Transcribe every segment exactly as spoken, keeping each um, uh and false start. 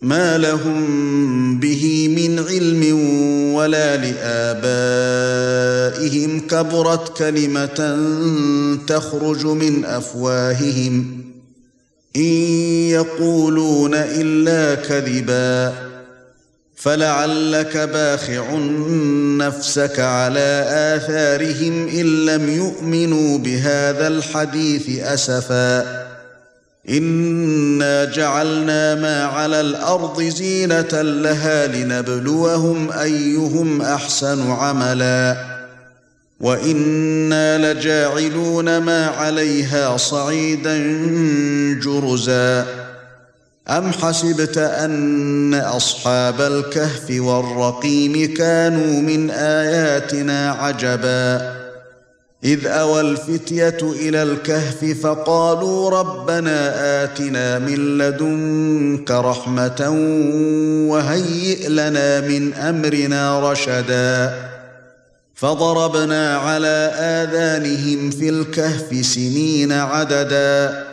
مَا لَهُم بِهِ مِنْ عِلْمٍ وَلَا لِآبَائِهِمْ ۚ كَبُرَتْ كَلِمَةً تَخْرُجُ مِنْ أَفْوَاهِهِمْ إِنْ يَقُولُونَ إِلَّا كَذِبًا فَلَعَلَّكَ بَاخِعٌ نَفْسَكَ عَلَى آثَارِهِمْ إِن لَّمْ يُؤْمِنُوا بِهَذَا الْحَدِيثِ أَسَفًا إِنَّا جَعَلْنَا مَا عَلَى الْأَرْضِ زِينَةً لَهَا لِنَبْلُوَهُمْ أَيُّهُمْ أَحْسَنُ عَمَلًا وَإِنَّا لَجَاعِلُونَ مَا عَلَيْهَا صَعِيدًا جُرُزًا أَمْ حَسِبْتَ أَنَّ أَصْحَابَ الْكَهْفِ وَالرَّقِيمِ كَانُوا مِنْ آيَاتِنَا عَجَبًا إِذْ أَوَى الْفِتْيَةُ إِلَى الْكَهْفِ فَقَالُوا رَبَّنَا آتِنَا مِن لَّدُنكَ رَحْمَةً وَهَيِّئْ لَنَا مِنْ أَمْرِنَا رَشَدًا فَضَرَبْنَا عَلَى آذَانِهِمْ فِي الْكَهْفِ سِنِينَ عَدَدًا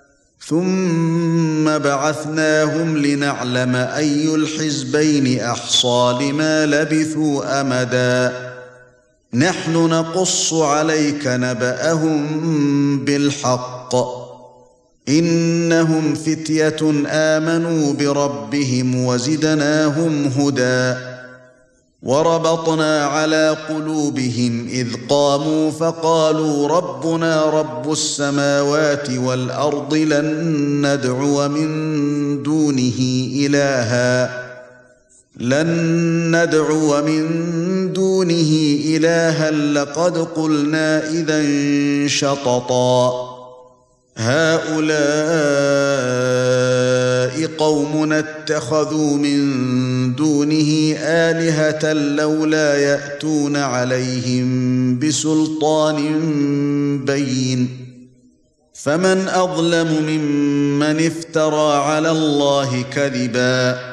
ثُمَّ بَعَثْنَاهُمْ لِنَعْلَمَ أَيُّ الْحِزْبَيْنِ أَحْصَىٰ لِمَا لَبِثُوا أَمَدًا نَحْنُ نَقُصُّ عَلَيْكَ نَبَأَهُم بِالْحَقِّ إِنَّهُمْ فِتْيَةٌ آمَنُوا بِرَبِّهِمْ وَزِدْنَاهُمْ هُدًى وَرَبَطْنَا عَلَى قُلُوبِهِمْ إِذْ قَامُوا فَقَالُوا رَبُّنَا رَبُّ السَّمَاوَاتِ وَالْأَرْضِ لَن نَّدْعُوَ مِن دُونِهِ إِلَٰهًا لَن ندعو مِن دُونِهِ إِلَٰهًا لَقَدْ قُلْنَا إِذًا شَطَطًا هَؤُلَاءِ قَوْمُنَا اتَّخَذُوا مِن دُونِهِ آلِهَةً لَّوْلَا يَأْتُونَ عَلَيْهِم بِسُلْطَانٍ بَيِّنٍ فَمَنْ أَظْلَمُ مِمَّنِ افْتَرَىٰ عَلَى اللَّهِ كَذِبًا